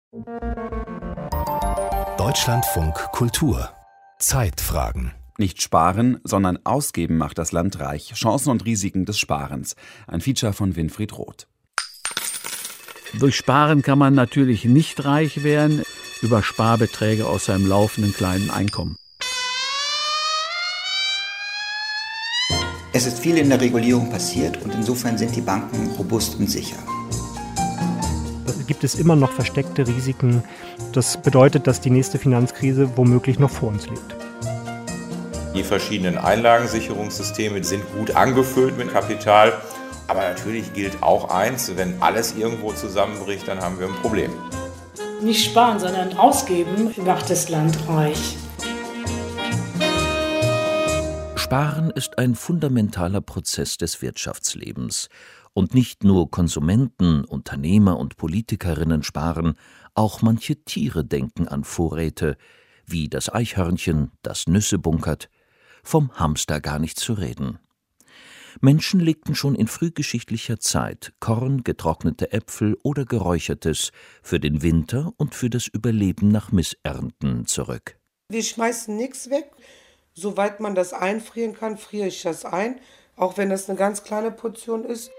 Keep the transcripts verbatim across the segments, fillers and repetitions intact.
Deutschlandfunk Kultur. Zeitfragen. Nicht sparen, sondern ausgeben macht das Land reich. Chancen und Risiken des Sparens. Ein Feature von Winfried Roth. Durch Sparen kann man natürlich nicht reich werden, über Sparbeträge aus seinem laufenden kleinen Einkommen. Es ist viel in der Regulierung passiert und insofern sind die Banken robust und sicher. Da gibt es immer noch versteckte Risiken. Das bedeutet, dass die nächste Finanzkrise womöglich noch vor uns liegt. Die verschiedenen Einlagensicherungssysteme sind gut angefüllt mit Kapital. Aber natürlich gilt auch eins, wenn alles irgendwo zusammenbricht, dann haben wir ein Problem. Nicht sparen, sondern ausgeben macht das Land reich. Sparen ist ein fundamentaler Prozess des Wirtschaftslebens. Und nicht nur Konsumenten, Unternehmer und Politikerinnen sparen, auch manche Tiere denken an Vorräte, wie das Eichhörnchen, das Nüsse bunkert, vom Hamster gar nicht zu reden. Menschen legten schon in frühgeschichtlicher Zeit Korn, getrocknete Äpfel oder Geräuchertes für den Winter und für das Überleben nach Missernten zurück. Wir schmeißen nichts weg. Soweit man das einfrieren kann, friere ich das ein, auch wenn das eine ganz kleine Portion ist.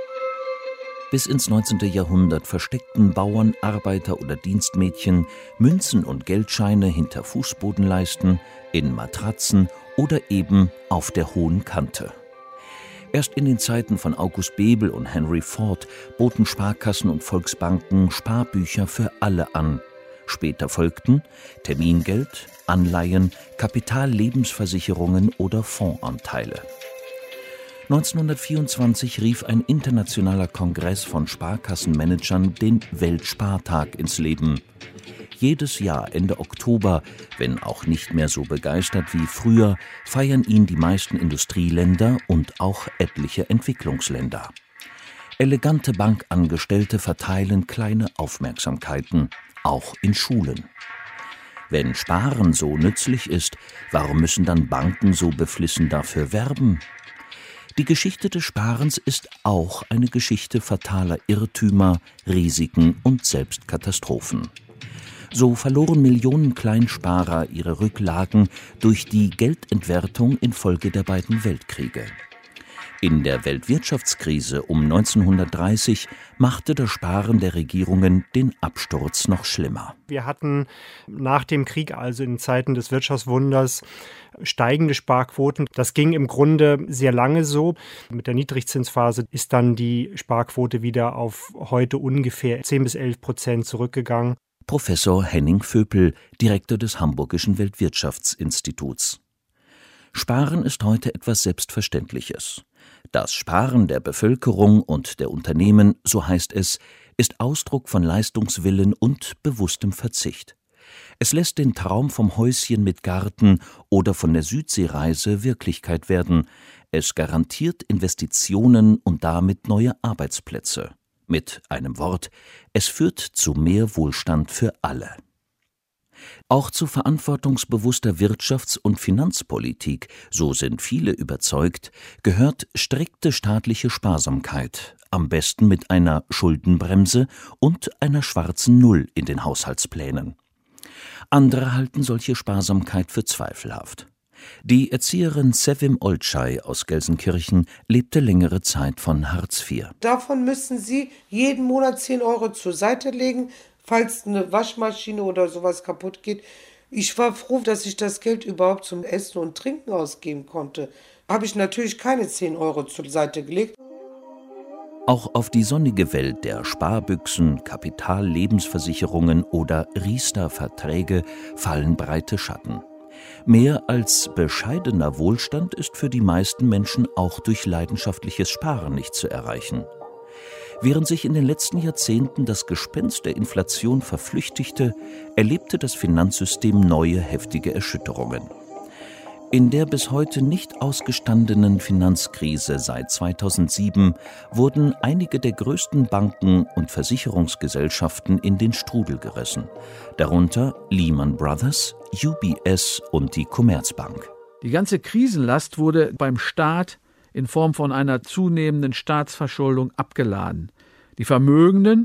Bis ins neunzehnte Jahrhundert versteckten Bauern, Arbeiter oder Dienstmädchen Münzen und Geldscheine hinter Fußbodenleisten, in Matratzen oder eben auf der hohen Kante. Erst in den Zeiten von August Bebel und Henry Ford boten Sparkassen und Volksbanken Sparbücher für alle an. Später folgten Termingeld, Anleihen, Kapitallebensversicherungen oder Fondsanteile. neunzehnhundertvierundzwanzig rief ein internationaler Kongress von Sparkassenmanagern den Weltspartag ins Leben. Jedes Jahr Ende Oktober, wenn auch nicht mehr so begeistert wie früher, feiern ihn die meisten Industrieländer und auch etliche Entwicklungsländer. Elegante Bankangestellte verteilen kleine Aufmerksamkeiten, auch in Schulen. Wenn Sparen so nützlich ist, warum müssen dann Banken so beflissen dafür werben? Die Geschichte des Sparens ist auch eine Geschichte fataler Irrtümer, Risiken und Selbstkatastrophen. So verloren Millionen Kleinsparer ihre Rücklagen durch die Geldentwertung infolge der beiden Weltkriege. In der Weltwirtschaftskrise um neunzehnhundertdreißig machte das Sparen der Regierungen den Absturz noch schlimmer. Wir hatten nach dem Krieg, also in Zeiten des Wirtschaftswunders, steigende Sparquoten. Das ging im Grunde sehr lange so. Mit der Niedrigzinsphase ist dann die Sparquote wieder auf heute ungefähr zehn bis elf Prozent zurückgegangen. Professor Henning Vöpel, Direktor des Hamburgischen Weltwirtschaftsinstituts. Sparen ist heute etwas Selbstverständliches. Das Sparen der Bevölkerung und der Unternehmen, so heißt es, ist Ausdruck von Leistungswillen und bewusstem Verzicht. Es lässt den Traum vom Häuschen mit Garten oder von der Südseereise Wirklichkeit werden. Es garantiert Investitionen und damit neue Arbeitsplätze. Mit einem Wort, es führt zu mehr Wohlstand für alle. Auch zu verantwortungsbewusster Wirtschafts- und Finanzpolitik, so sind viele überzeugt, gehört strikte staatliche Sparsamkeit, am besten mit einer Schuldenbremse und einer schwarzen Null in den Haushaltsplänen. Andere halten solche Sparsamkeit für zweifelhaft. Die Erzieherin Sevim Olcay aus Gelsenkirchen lebte längere Zeit von Hartz vier. Davon müssen Sie jeden Monat zehn Euro zur Seite legen, falls eine Waschmaschine oder sowas kaputt geht. Ich war froh, dass ich das Geld überhaupt zum Essen und Trinken ausgeben konnte. Habe ich natürlich keine zehn Euro zur Seite gelegt. Auch auf die sonnige Welt der Sparbüchsen, Kapitallebensversicherungen oder Riester-Verträge fallen breite Schatten. Mehr als bescheidener Wohlstand ist für die meisten Menschen auch durch leidenschaftliches Sparen nicht zu erreichen. Während sich in den letzten Jahrzehnten das Gespenst der Inflation verflüchtigte, erlebte das Finanzsystem neue heftige Erschütterungen. In der bis heute nicht ausgestandenen Finanzkrise seit zweitausendsieben wurden einige der größten Banken und Versicherungsgesellschaften in den Strudel gerissen, darunter Lehman Brothers, U B S und die Commerzbank. Die ganze Krisenlast wurde beim Staat in Form von einer zunehmenden Staatsverschuldung abgeladen. Die Vermögenden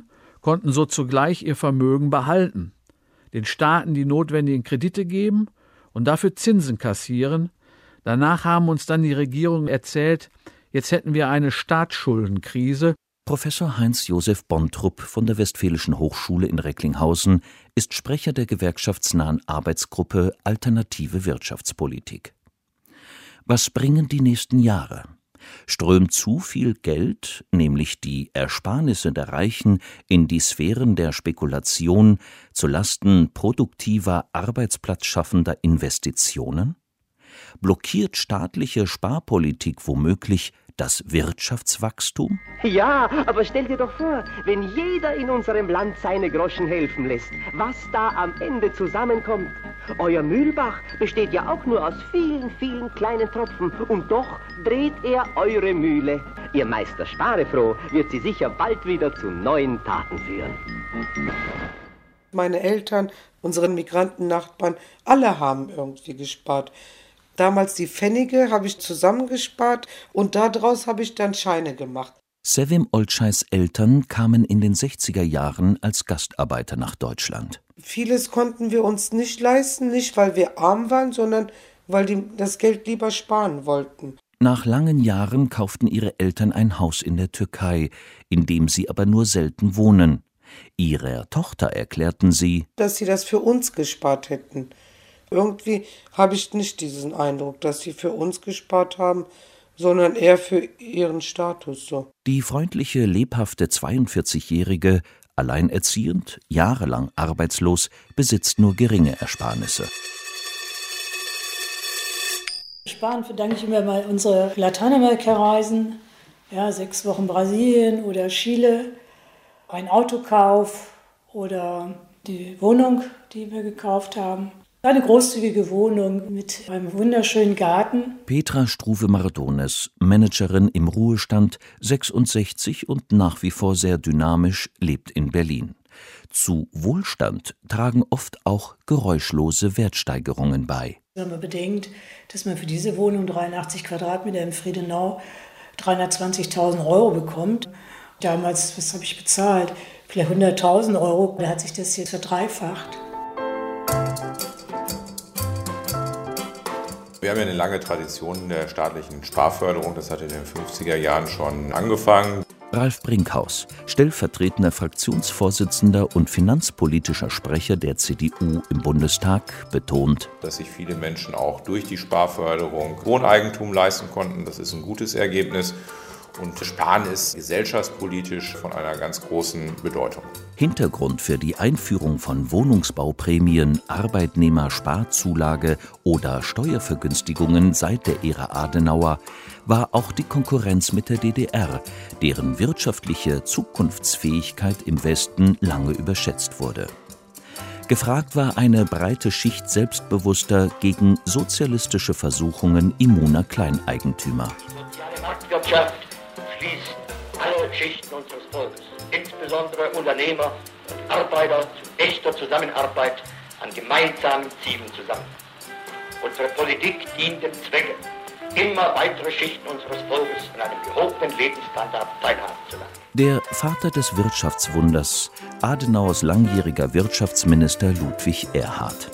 konnten so zugleich ihr Vermögen behalten, den Staaten die notwendigen Kredite geben und dafür Zinsen kassieren. Danach haben uns dann die Regierungen erzählt, jetzt hätten wir eine Staatsschuldenkrise. Professor Heinz-Josef Bontrup von der Westfälischen Hochschule in Recklinghausen ist Sprecher der gewerkschaftsnahen Arbeitsgruppe Alternative Wirtschaftspolitik. Was bringen die nächsten Jahre? Strömt zu viel Geld, nämlich die Ersparnisse der Reichen, in die Sphären der Spekulation zu Lasten produktiver, arbeitsplatzschaffender Investitionen? Blockiert staatliche Sparpolitik womöglich das Wirtschaftswachstum? Ja, aber stell dir doch vor, wenn jeder in unserem Land seine Groschen helfen lässt, was da am Ende zusammenkommt. Euer Mühlbach besteht ja auch nur aus vielen, vielen kleinen Tropfen und doch dreht er eure Mühle. Ihr Meister Sparefroh wird sie sicher bald wieder zu neuen Taten führen. Meine Eltern, unsere Migrantennachbarn, alle haben irgendwie gespart. Damals die Pfennige habe ich zusammengespart und daraus habe ich dann Scheine gemacht. Sevim Olcay's Eltern kamen in den sechziger Jahren als Gastarbeiter nach Deutschland. Vieles konnten wir uns nicht leisten, nicht weil wir arm waren, sondern weil die das Geld lieber sparen wollten. Nach langen Jahren kauften ihre Eltern ein Haus in der Türkei, in dem sie aber nur selten wohnen. Ihrer Tochter erklärten sie, dass sie das für uns gespart hätten. Irgendwie habe ich nicht diesen Eindruck, dass sie für uns gespart haben, sondern eher für ihren Status so. Die freundliche, lebhafte zweiundvierzigjährige, alleinerziehend, jahrelang arbeitslos, besitzt nur geringe Ersparnisse. Sparen verdanke ich immer mal unsere Lateinamerika-Reisen, ja, sechs Wochen Brasilien oder Chile, ein Autokauf oder die Wohnung, die wir gekauft haben. Eine großzügige Wohnung mit einem wunderschönen Garten. Petra Struve-Mardones, Managerin im Ruhestand, sechsundsechzig und nach wie vor sehr dynamisch, lebt in Berlin. Zu Wohlstand tragen oft auch geräuschlose Wertsteigerungen bei. Wenn man bedenkt, dass man für diese Wohnung dreiundachtzig Quadratmeter in Friedenau dreihundertzwanzigtausend Euro bekommt. Damals, was habe ich bezahlt? Vielleicht hunderttausend Euro. Da hat sich das jetzt verdreifacht. Wir haben ja eine lange Tradition der staatlichen Sparförderung. Das hat in den fünfziger Jahren schon angefangen. Ralf Brinkhaus, stellvertretender Fraktionsvorsitzender und finanzpolitischer Sprecher der C D U im Bundestag, betont, dass sich viele Menschen auch durch die Sparförderung Wohneigentum leisten konnten. Das ist ein gutes Ergebnis. Und Sparen ist gesellschaftspolitisch von einer ganz großen Bedeutung. Hintergrund für die Einführung von Wohnungsbauprämien, Arbeitnehmersparzulage oder Steuervergünstigungen seit der Ära Adenauer war auch die Konkurrenz mit der D D R, deren wirtschaftliche Zukunftsfähigkeit im Westen lange überschätzt wurde. Gefragt war eine breite Schicht selbstbewusster gegen sozialistische Versuchungen immuner Kleineigentümer. Die Marktwirtschaft schließt alle Schichten unseres Volkes, insbesondere Unternehmer und Arbeiter, zu echter Zusammenarbeit an gemeinsamen Zielen zusammen. Unsere Politik dient dem Zwecke, immer weitere Schichten unseres Volkes an einem gehobenen Lebensstandard teilhaben zu lassen. Der Vater des Wirtschaftswunders, Adenauers langjähriger Wirtschaftsminister Ludwig Erhard.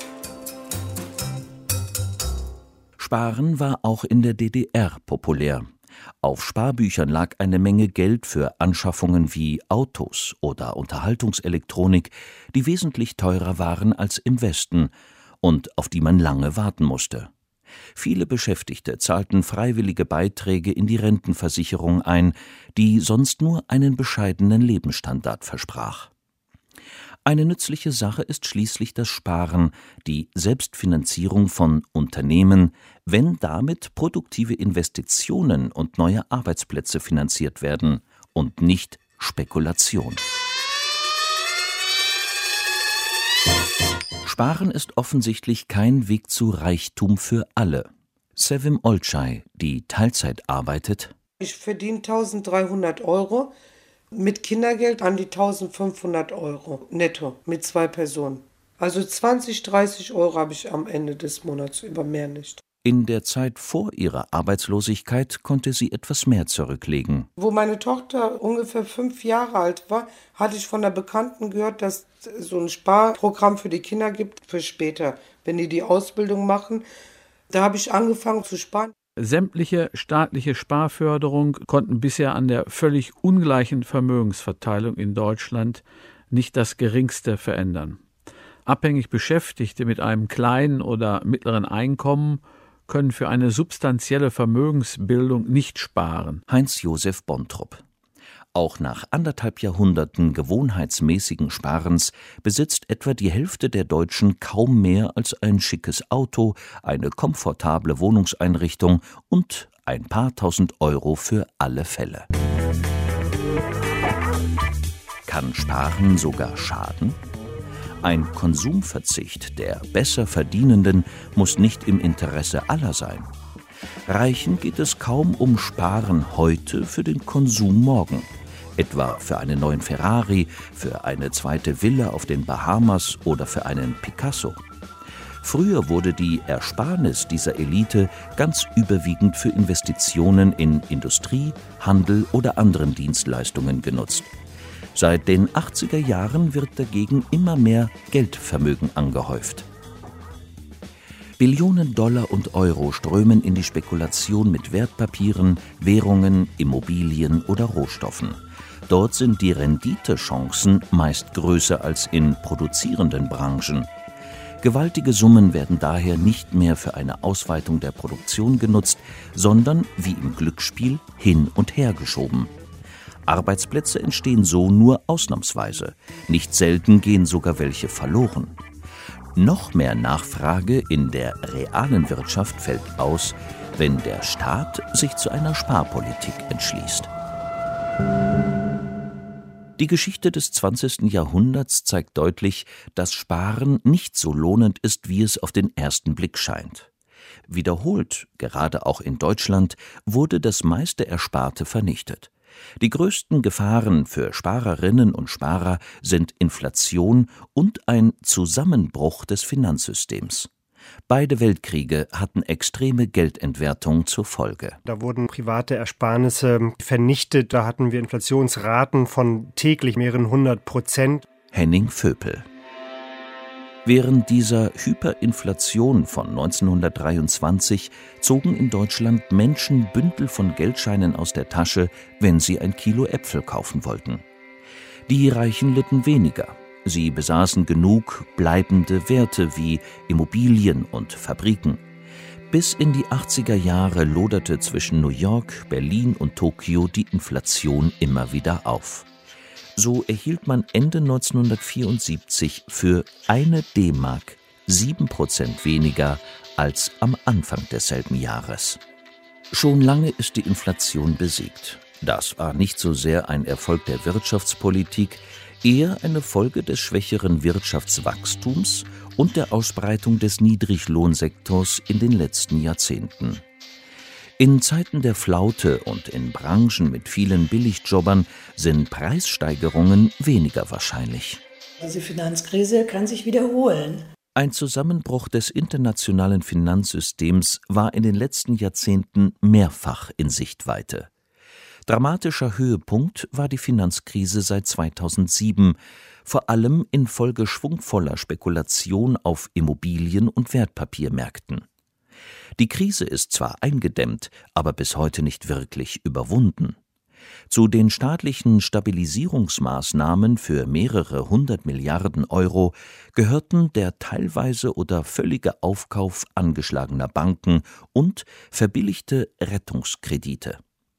Sparen war auch in der D D R populär. Auf Sparbüchern lag eine Menge Geld für Anschaffungen wie Autos oder Unterhaltungselektronik, die wesentlich teurer waren als im Westen und auf die man lange warten musste. Viele Beschäftigte zahlten freiwillige Beiträge in die Rentenversicherung ein, die sonst nur einen bescheidenen Lebensstandard versprach. Eine nützliche Sache ist schließlich das Sparen, die Selbstfinanzierung von Unternehmen, wenn damit produktive Investitionen und neue Arbeitsplätze finanziert werden und nicht Spekulation. Sparen ist offensichtlich kein Weg zu Reichtum für alle. Sevim Olcay, die Teilzeit arbeitet: Ich verdiene eintausenddreihundert Euro. Mit Kindergeld an die eintausendfünfhundert Euro netto mit zwei Personen. Also zwanzig, dreißig Euro habe ich am Ende des Monats, über mehr nicht. In der Zeit vor ihrer Arbeitslosigkeit konnte sie etwas mehr zurücklegen. Wo meine Tochter ungefähr fünf Jahre alt war, hatte ich von einer Bekannten gehört, dass es so ein Sparprogramm für die Kinder gibt für später, wenn die die Ausbildung machen. Da habe ich angefangen zu sparen. Sämtliche staatliche Sparförderung konnten bisher an der völlig ungleichen Vermögensverteilung in Deutschland nicht das Geringste verändern. Abhängig Beschäftigte mit einem kleinen oder mittleren Einkommen können für eine substanzielle Vermögensbildung nicht sparen. Heinz-Josef Bontrup. Auch nach anderthalb Jahrhunderten gewohnheitsmäßigen Sparens besitzt etwa die Hälfte der Deutschen kaum mehr als ein schickes Auto, eine komfortable Wohnungseinrichtung und ein paar tausend Euro für alle Fälle. Kann Sparen sogar schaden? Ein Konsumverzicht der Besserverdienenden muss nicht im Interesse aller sein. Reichen geht es kaum um Sparen heute für den Konsum morgen. Etwa für einen neuen Ferrari, für eine zweite Villa auf den Bahamas oder für einen Picasso. Früher wurde die Ersparnis dieser Elite ganz überwiegend für Investitionen in Industrie, Handel oder anderen Dienstleistungen genutzt. Seit den achtziger Jahren wird dagegen immer mehr Geldvermögen angehäuft. Billionen Dollar und Euro strömen in die Spekulation mit Wertpapieren, Währungen, Immobilien oder Rohstoffen. Dort sind die Renditechancen meist größer als in produzierenden Branchen. Gewaltige Summen werden daher nicht mehr für eine Ausweitung der Produktion genutzt, sondern, wie im Glücksspiel, hin und her geschoben. Arbeitsplätze entstehen so nur ausnahmsweise. Nicht selten gehen sogar welche verloren. Noch mehr Nachfrage in der realen Wirtschaft fällt aus, wenn der Staat sich zu einer Sparpolitik entschließt. Die Geschichte des zwanzigsten Jahrhunderts zeigt deutlich, dass Sparen nicht so lohnend ist, wie es auf den ersten Blick scheint. Wiederholt, gerade auch in Deutschland, wurde das meiste Ersparte vernichtet. Die größten Gefahren für Sparerinnen und Sparer sind Inflation und ein Zusammenbruch des Finanzsystems. Beide Weltkriege hatten extreme Geldentwertung zur Folge. Da wurden private Ersparnisse vernichtet, da hatten wir Inflationsraten von täglich mehreren hundert Prozent. Henning Vöpel. Während dieser Hyperinflation von neunzehnhundertdreiundzwanzig zogen in Deutschland Menschen Bündel von Geldscheinen aus der Tasche, wenn sie ein Kilo Äpfel kaufen wollten. Die Reichen litten weniger. Sie besaßen genug bleibende Werte wie Immobilien und Fabriken. Bis in die achtziger Jahre loderte zwischen New York, Berlin und Tokio die Inflation immer wieder auf. So erhielt man Ende neunzehnhundertvierundsiebzig für eine D-Mark sieben Prozent weniger als am Anfang desselben Jahres. Schon lange ist die Inflation besiegt. Das war nicht so sehr ein Erfolg der Wirtschaftspolitik, eher eine Folge des schwächeren Wirtschaftswachstums und der Ausbreitung des Niedriglohnsektors in den letzten Jahrzehnten. In Zeiten der Flaute und in Branchen mit vielen Billigjobbern sind Preissteigerungen weniger wahrscheinlich. Diese Finanzkrise kann sich wiederholen. Ein Zusammenbruch des internationalen Finanzsystems war in den letzten Jahrzehnten mehrfach in Sichtweite. Dramatischer Höhepunkt war die Finanzkrise seit zweitausendsieben, vor allem infolge schwungvoller Spekulation auf Immobilien- und Wertpapiermärkten. Die Krise ist zwar eingedämmt, aber bis heute nicht wirklich überwunden. Zu den staatlichen Stabilisierungsmaßnahmen für mehrere hundert Milliarden Euro gehörten der teilweise oder völlige Aufkauf angeschlagener Banken und verbilligte Rettungskredite.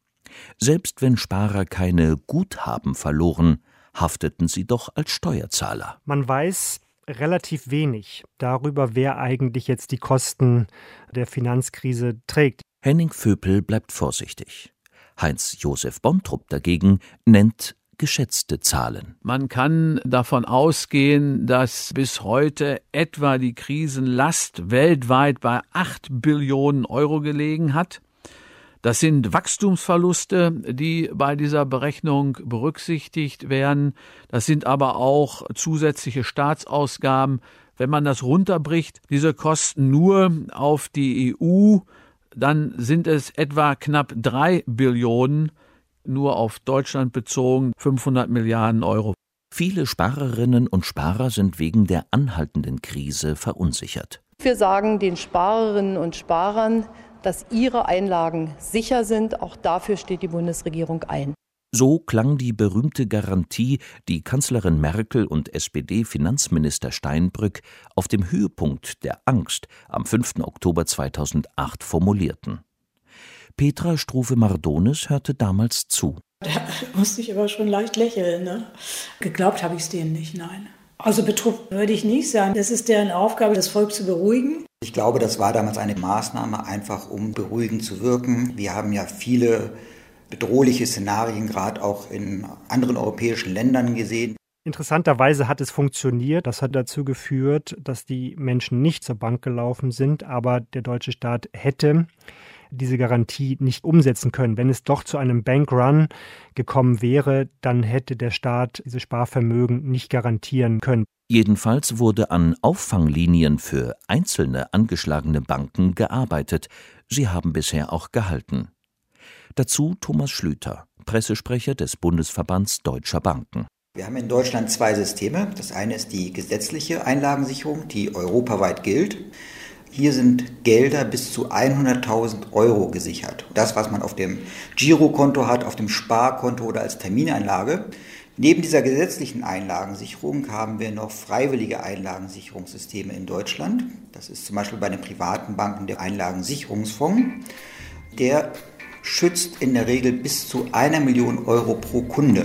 Selbst wenn Sparer keine Guthaben verloren, hafteten sie doch als Steuerzahler. Man weiß relativ wenig darüber, wer eigentlich jetzt die Kosten der Finanzkrise trägt. Henning Vöpel bleibt vorsichtig. Heinz-Josef Bontrup dagegen nennt geschätzte Zahlen. Man kann davon ausgehen, dass bis heute etwa die Krisenlast weltweit bei acht Billionen Euro gelegen hat. Das sind Wachstumsverluste, die bei dieser Berechnung berücksichtigt werden. Das sind aber auch zusätzliche Staatsausgaben. Wenn man das runterbricht, diese Kosten nur auf die E U, dann sind es etwa knapp drei Billionen, nur auf Deutschland bezogen fünfhundert Milliarden Euro. Viele Sparerinnen und Sparer sind wegen der anhaltenden Krise verunsichert. Wir sagen den Sparerinnen und Sparern, dass ihre Einlagen sicher sind. Auch dafür steht die Bundesregierung ein. So klang die berühmte Garantie, die Kanzlerin Merkel und S P D-Finanzminister Steinbrück auf dem Höhepunkt der Angst am fünften Oktober zweitausendacht formulierten. Petra Struve-Mardones hörte damals zu. Da musste ich aber schon leicht lächeln. Ne? Geglaubt habe ich es denen nicht, nein. Also betrübt würde ich nicht sagen. Es ist deren Aufgabe, das Volk zu beruhigen. Ich glaube, das war damals eine Maßnahme, einfach um beruhigend zu wirken. Wir haben ja viele bedrohliche Szenarien gerade auch in anderen europäischen Ländern gesehen. Interessanterweise hat es funktioniert. Das hat dazu geführt, dass die Menschen nicht zur Bank gelaufen sind, aber der deutsche Staat hätte diese Garantie nicht umsetzen können. Wenn es doch zu einem Bankrun gekommen wäre, dann hätte der Staat diese Sparvermögen nicht garantieren können. Jedenfalls wurde an Auffanglinien für einzelne angeschlagene Banken gearbeitet. Sie haben bisher auch gehalten. Dazu Thomas Schlüter, Pressesprecher des Bundesverbands Deutscher Banken. Wir haben in Deutschland zwei Systeme. Das eine ist die gesetzliche Einlagensicherung, die europaweit gilt. Hier sind Gelder bis zu hunderttausend Euro gesichert. Das, was man auf dem Girokonto hat, auf dem Sparkonto oder als Termineinlage. Neben dieser gesetzlichen Einlagensicherung haben wir noch freiwillige Einlagensicherungssysteme in Deutschland. Das ist zum Beispiel bei den privaten Banken der Einlagensicherungsfonds. Der schützt in der Regel bis zu einer Million Euro pro Kunde.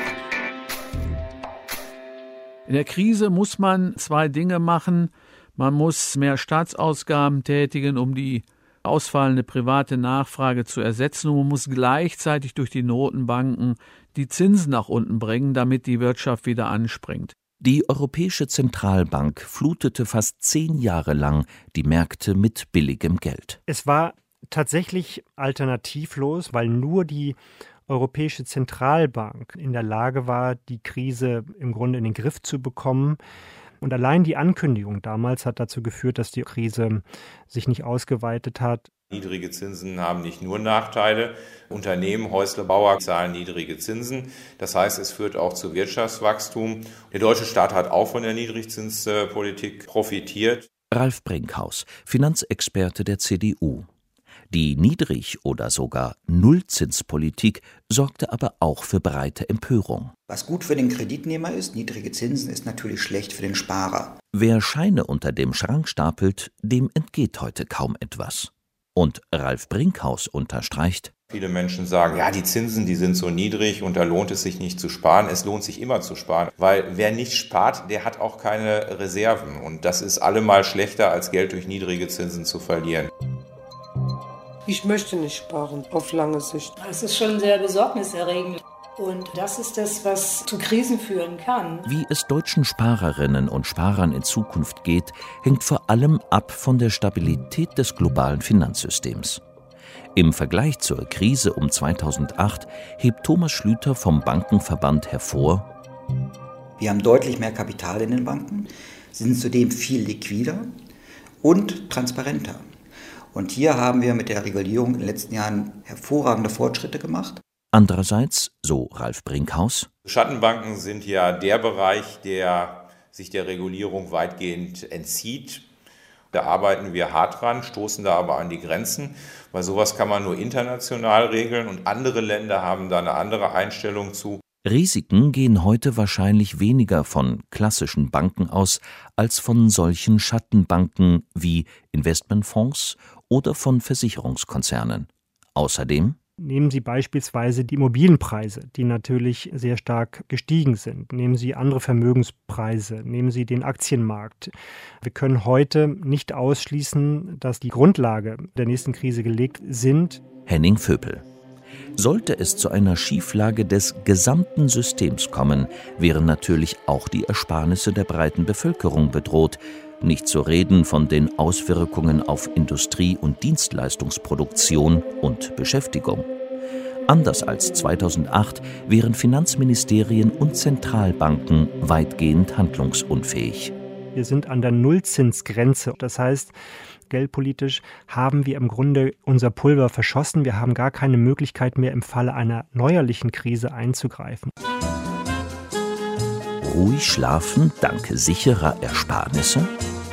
In der Krise muss man zwei Dinge machen. Man muss mehr Staatsausgaben tätigen, um die ausfallende private Nachfrage zu ersetzen. Und man muss gleichzeitig durch die Notenbanken die Zinsen nach unten bringen, damit die Wirtschaft wieder anspringt. Die Europäische Zentralbank flutete fast zehn Jahre lang die Märkte mit billigem Geld. Es war tatsächlich alternativlos, weil nur die Europäische Zentralbank in der Lage war, die Krise im Grunde in den Griff zu bekommen. Und allein die Ankündigung damals hat dazu geführt, dass die Krise sich nicht ausgeweitet hat. Niedrige Zinsen haben nicht nur Nachteile. Unternehmen, Häusler, Bauer zahlen niedrige Zinsen. Das heißt, es führt auch zu Wirtschaftswachstum. Der deutsche Staat hat auch von der Niedrigzinspolitik profitiert. Ralf Brinkhaus, Finanzexperte der C D U. Die Niedrig- oder sogar Nullzinspolitik sorgte aber auch für breite Empörung. Was gut für den Kreditnehmer ist, niedrige Zinsen, ist natürlich schlecht für den Sparer. Wer Scheine unter dem Schrank stapelt, dem entgeht heute kaum etwas. Und Ralf Brinkhaus unterstreicht: Viele Menschen sagen, ja, die Zinsen, die sind so niedrig und da lohnt es sich nicht zu sparen. Es lohnt sich immer zu sparen, weil wer nicht spart, der hat auch keine Reserven. Und das ist allemal schlechter, als Geld durch niedrige Zinsen zu verlieren. Ich möchte nicht sparen, auf lange Sicht. Es ist schon sehr besorgniserregend. Und das ist das, was zu Krisen führen kann. Wie es deutschen Sparerinnen und Sparern in Zukunft geht, hängt vor allem ab von der Stabilität des globalen Finanzsystems. Im Vergleich zur Krise um zweitausendacht hebt Thomas Schlüter vom Bankenverband hervor: Wir haben deutlich mehr Kapital in den Banken, sind zudem viel liquider und transparenter. Und hier haben wir mit der Regulierung in den letzten Jahren hervorragende Fortschritte gemacht. Andererseits, so Ralf Brinkhaus, Schattenbanken sind ja der Bereich, der sich der Regulierung weitgehend entzieht. Da arbeiten wir hart dran, stoßen da aber an die Grenzen, weil sowas kann man nur international regeln und andere Länder haben da eine andere Einstellung zu. Risiken gehen heute wahrscheinlich weniger von klassischen Banken aus, als von solchen Schattenbanken wie Investmentfonds oder von Versicherungskonzernen. Außerdem: Nehmen Sie beispielsweise die Immobilienpreise, die natürlich sehr stark gestiegen sind. Nehmen Sie andere Vermögenspreise, nehmen Sie den Aktienmarkt. Wir können heute nicht ausschließen, dass die Grundlage der nächsten Krise gelegt sind. Henning Vöpel. Sollte es zu einer Schieflage des gesamten Systems kommen, wären natürlich auch die Ersparnisse der breiten Bevölkerung bedroht. Nicht zu reden von den Auswirkungen auf Industrie- und Dienstleistungsproduktion und Beschäftigung. Anders als zweitausendacht wären Finanzministerien und Zentralbanken weitgehend handlungsunfähig. Wir sind an der Nullzinsgrenze. Das heißt, geldpolitisch haben wir im Grunde unser Pulver verschossen. Wir haben gar keine Möglichkeit mehr, im Falle einer neuerlichen Krise einzugreifen. Ruhig schlafen dank sicherer Ersparnisse?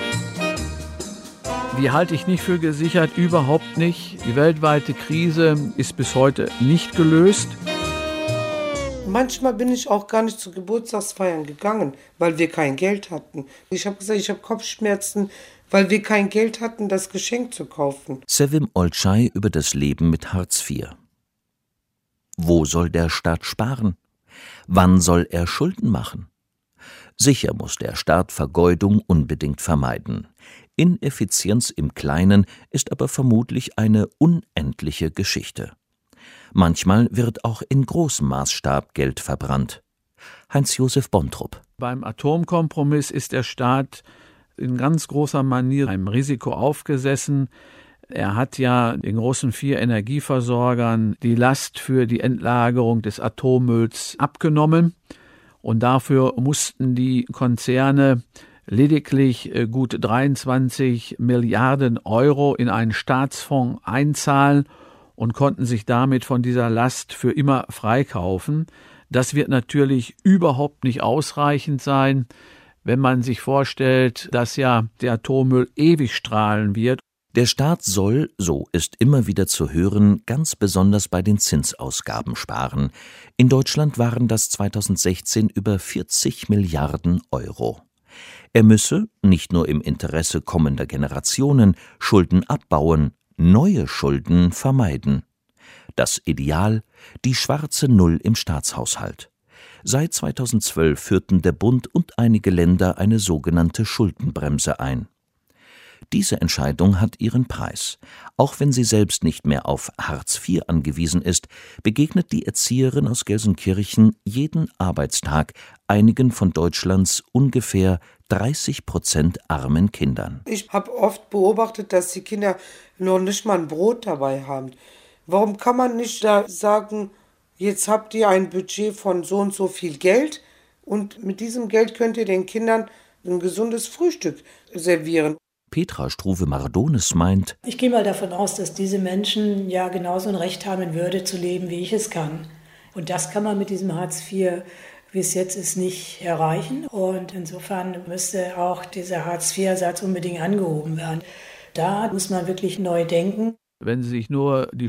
Die halte ich nicht für gesichert, überhaupt nicht. Die weltweite Krise ist bis heute nicht gelöst. Manchmal bin ich auch gar nicht zu Geburtstagsfeiern gegangen, weil wir kein Geld hatten. Ich habe gesagt, ich habe Kopfschmerzen, weil wir kein Geld hatten, das Geschenk zu kaufen. Sevim Olcay über das Leben mit Hartz vier. Wo soll der Staat sparen? Wann soll er Schulden machen? Sicher muss der Staat Vergeudung unbedingt vermeiden. Ineffizienz im Kleinen ist aber vermutlich eine unendliche Geschichte. Manchmal wird auch in großem Maßstab Geld verbrannt. Heinz-Josef Bontrup. Beim Atomkompromiss ist der Staat in ganz großer Manier einem Risiko aufgesessen. Er hat ja den großen vier Energieversorgern die Last für die Endlagerung des Atommülls abgenommen. Und dafür mussten die Konzerne lediglich gut dreiundzwanzig Milliarden Euro in einen Staatsfonds einzahlen und konnten sich damit von dieser Last für immer freikaufen. Das wird natürlich überhaupt nicht ausreichend sein, wenn man sich vorstellt, dass ja der Atommüll ewig strahlen wird. Der Staat soll, so ist immer wieder zu hören, ganz besonders bei den Zinsausgaben sparen. In Deutschland waren das zweitausendsechzehn über vierzig Milliarden Euro. Er müsse, nicht nur im Interesse kommender Generationen, Schulden abbauen, neue Schulden vermeiden. Das Ideal: die schwarze Null im Staatshaushalt. Seit zweitausendzwölf führten der Bund und einige Länder eine sogenannte Schuldenbremse ein. Diese Entscheidung hat ihren Preis. Auch wenn sie selbst nicht mehr auf Hartz vier angewiesen ist, begegnet die Erzieherin aus Gelsenkirchen jeden Arbeitstag einigen von Deutschlands ungefähr dreißig Prozent armen Kindern. Ich habe oft beobachtet, dass die Kinder noch nicht mal ein Brot dabei haben. Warum kann man nicht da sagen, jetzt habt ihr ein Budget von so und so viel Geld und mit diesem Geld könnt ihr den Kindern ein gesundes Frühstück servieren? Petra Struve-Mardones meint: Ich gehe mal davon aus, dass diese Menschen ja genauso ein Recht haben, in Würde zu leben, wie ich es kann. Und das kann man mit diesem Hartz vier, wie es jetzt ist, nicht erreichen. Und insofern müsste auch dieser Hartz vier Satz unbedingt angehoben werden. Da muss man wirklich neu denken. Wenn Sie sich nur die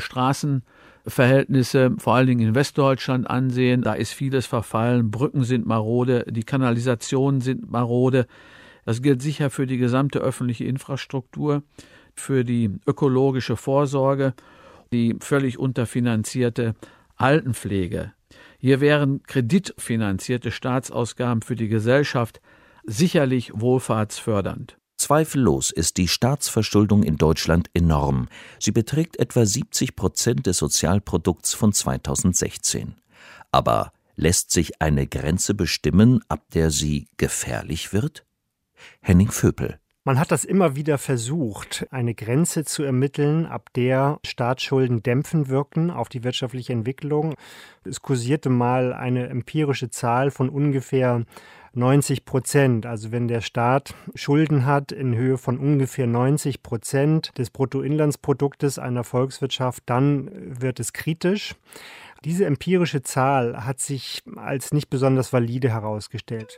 Straßenverhältnisse, vor allen Dingen in Westdeutschland, ansehen, da ist vieles verfallen. Brücken sind marode, die Kanalisationen sind marode. Das gilt sicher für die gesamte öffentliche Infrastruktur, für die ökologische Vorsorge, die völlig unterfinanzierte Altenpflege. Hier wären kreditfinanzierte Staatsausgaben für die Gesellschaft sicherlich wohlfahrtsfördernd. Zweifellos ist die Staatsverschuldung in Deutschland enorm. Sie beträgt etwa siebzig Prozent des Sozialprodukts von zweitausendsechzehn. Aber lässt sich eine Grenze bestimmen, ab der sie gefährlich wird? Henning Vöpel. Man hat das immer wieder versucht, eine Grenze zu ermitteln, ab der Staatsschulden dämpfen wirken auf die wirtschaftliche Entwicklung. Es kursierte mal eine empirische Zahl von ungefähr neunzig Prozent. Also wenn der Staat Schulden hat in Höhe von ungefähr neunzig Prozent des Bruttoinlandsproduktes einer Volkswirtschaft, dann wird es kritisch. Diese empirische Zahl hat sich als nicht besonders valide herausgestellt.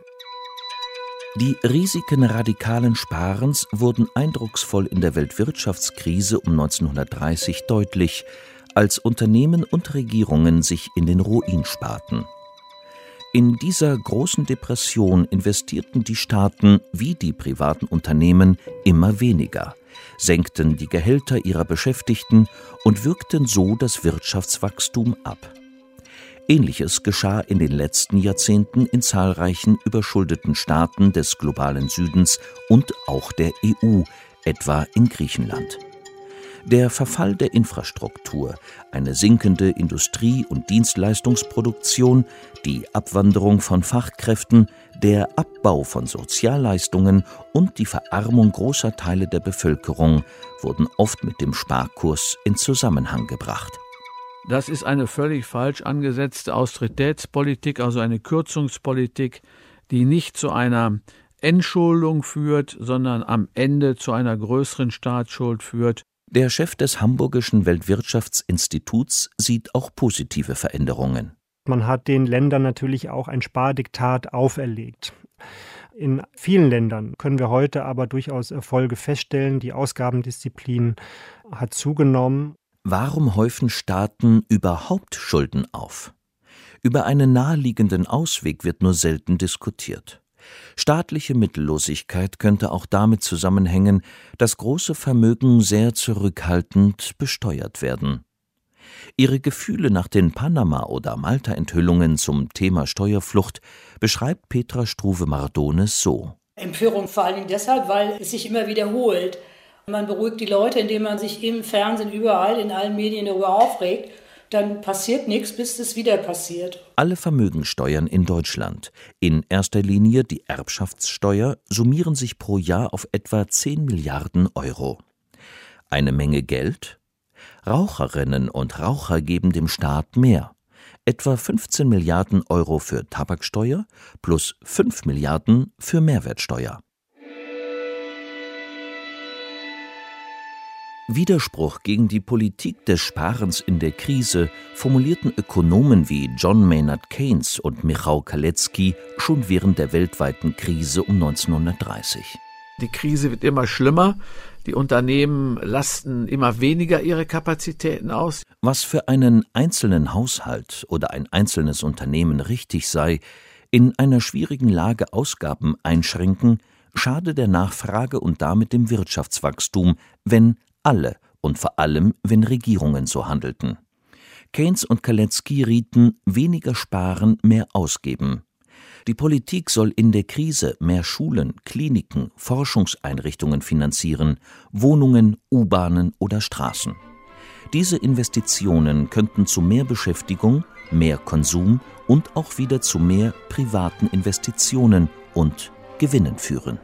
Die Risiken radikalen Sparens wurden eindrucksvoll in der Weltwirtschaftskrise um neunzehnhundertdreißig deutlich, als Unternehmen und Regierungen sich in den Ruin sparten. In dieser großen Depression investierten die Staaten wie die privaten Unternehmen immer weniger, senkten die Gehälter ihrer Beschäftigten und wirkten so das Wirtschaftswachstum ab. Ähnliches geschah in den letzten Jahrzehnten in zahlreichen überschuldeten Staaten des globalen Südens und auch der E U, etwa in Griechenland. Der Verfall der Infrastruktur, eine sinkende Industrie- und Dienstleistungsproduktion, die Abwanderung von Fachkräften, der Abbau von Sozialleistungen und die Verarmung großer Teile der Bevölkerung wurden oft mit dem Sparkurs in Zusammenhang gebracht. Das ist eine völlig falsch angesetzte Austeritätspolitik, also eine Kürzungspolitik, die nicht zu einer Entschuldung führt, sondern am Ende zu einer größeren Staatsschuld führt. Der Chef des Hamburgischen Weltwirtschaftsinstituts sieht auch positive Veränderungen. Man hat den Ländern natürlich auch ein Spardiktat auferlegt. In vielen Ländern können wir heute aber durchaus Erfolge feststellen. Die Ausgabendisziplin hat zugenommen. Warum häufen Staaten überhaupt Schulden auf? Über einen naheliegenden Ausweg wird nur selten diskutiert. Staatliche Mittellosigkeit könnte auch damit zusammenhängen, dass große Vermögen sehr zurückhaltend besteuert werden. Ihre Gefühle nach den Panama- oder Malta-Enthüllungen zum Thema Steuerflucht beschreibt Petra Struve-Mardones so. Empörung vor allen Dingen deshalb, weil es sich immer wiederholt. Man beruhigt die Leute, indem man sich im Fernsehen, überall, in allen Medien darüber aufregt. Dann passiert nichts, bis es wieder passiert. Alle Vermögensteuern in Deutschland, in erster Linie die Erbschaftssteuer, summieren sich pro Jahr auf etwa zehn Milliarden Euro. Eine Menge Geld? Raucherinnen und Raucher geben dem Staat mehr. Etwa fünfzehn Milliarden Euro für Tabaksteuer plus fünf Milliarden für Mehrwertsteuer. Widerspruch gegen die Politik des Sparens in der Krise formulierten Ökonomen wie John Maynard Keynes und Michał Kalecki schon während der weltweiten Krise um neunzehnhundertdreißig. Die Krise wird immer schlimmer, die Unternehmen lasten immer weniger ihre Kapazitäten aus. Was für einen einzelnen Haushalt oder ein einzelnes Unternehmen richtig sei, in einer schwierigen Lage Ausgaben einschränken, schade der Nachfrage und damit dem Wirtschaftswachstum, wenn alle und vor allem, wenn Regierungen so handelten. Keynes und Kalecki rieten, weniger sparen, mehr ausgeben. Die Politik soll in der Krise mehr Schulen, Kliniken, Forschungseinrichtungen finanzieren, Wohnungen, U-Bahnen oder Straßen. Diese Investitionen könnten zu mehr Beschäftigung, mehr Konsum und auch wieder zu mehr privaten Investitionen und Gewinnen führen.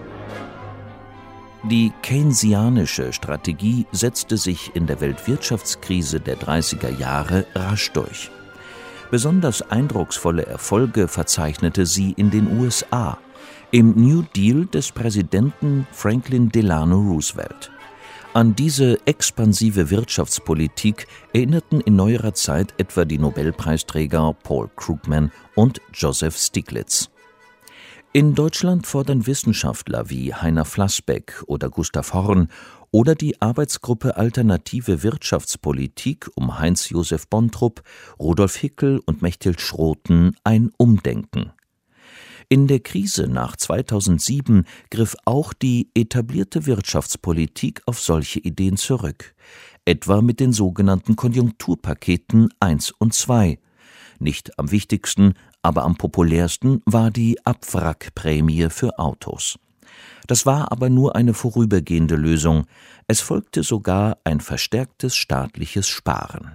Die keynesianische Strategie setzte sich in der Weltwirtschaftskrise der dreißiger Jahre rasch durch. Besonders eindrucksvolle Erfolge verzeichnete sie in den U S A, im New Deal des Präsidenten Franklin Delano Roosevelt. An diese expansive Wirtschaftspolitik erinnerten in neuerer Zeit etwa die Nobelpreisträger Paul Krugman und Joseph Stiglitz. In Deutschland fordern Wissenschaftler wie Heiner Flassbeck oder Gustav Horn oder die Arbeitsgruppe Alternative Wirtschaftspolitik um Heinz-Josef Bontrup, Rudolf Hickel und Mechthild Schroten ein Umdenken. In der Krise nach zweitausendsieben griff auch die etablierte Wirtschaftspolitik auf solche Ideen zurück, etwa mit den sogenannten Konjunkturpaketen eins und zwei. Nicht am wichtigsten, aber am populärsten war die Abwrackprämie für Autos. Das war aber nur eine vorübergehende Lösung. Es folgte sogar ein verstärktes staatliches Sparen.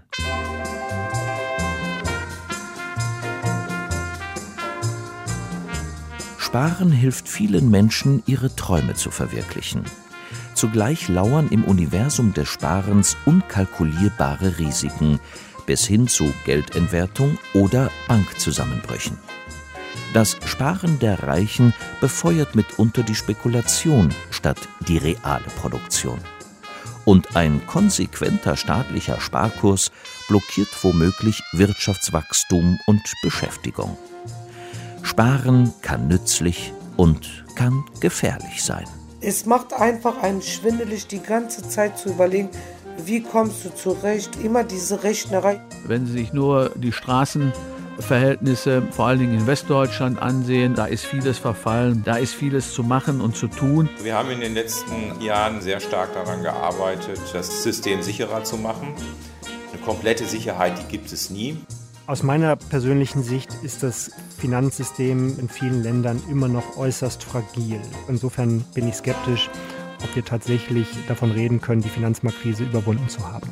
Sparen hilft vielen Menschen, ihre Träume zu verwirklichen. Zugleich lauern im Universum des Sparens unkalkulierbare Risiken, bis hin zu Geldentwertung oder Bankzusammenbrüchen. Das Sparen der Reichen befeuert mitunter die Spekulation statt die reale Produktion. Und ein konsequenter staatlicher Sparkurs blockiert womöglich Wirtschaftswachstum und Beschäftigung. Sparen kann nützlich und kann gefährlich sein. Es macht einfach einen schwindelig, die ganze Zeit zu überlegen, wie kommst du zurecht? Immer diese Rechnerei. Wenn Sie sich nur die Straßenverhältnisse, vor allen Dingen in Westdeutschland, ansehen, da ist vieles verfallen, da ist vieles zu machen und zu tun. Wir haben in den letzten Jahren sehr stark daran gearbeitet, das System sicherer zu machen. Eine komplette Sicherheit, die gibt es nie. Aus meiner persönlichen Sicht ist das Finanzsystem in vielen Ländern immer noch äußerst fragil. Insofern bin ich skeptisch, ob wir tatsächlich davon reden können, die Finanzmarktkrise überwunden zu haben.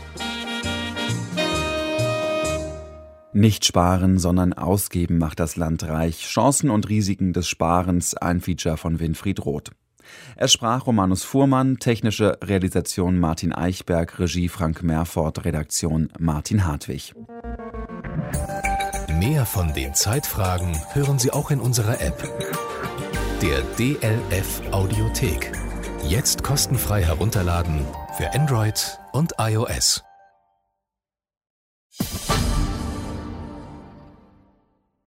Nicht sparen, sondern ausgeben macht das Land reich. Chancen und Risiken des Sparens, ein Feature von Winfried Roth. Es sprach Romanus Fuhrmann, technische Realisation Martin Eichberg, Regie Frank Merford, Redaktion Martin Hartwig. Mehr von den Zeitfragen hören Sie auch in unserer App. Der D L F Audiothek. Jetzt kostenfrei herunterladen für Android und iOS.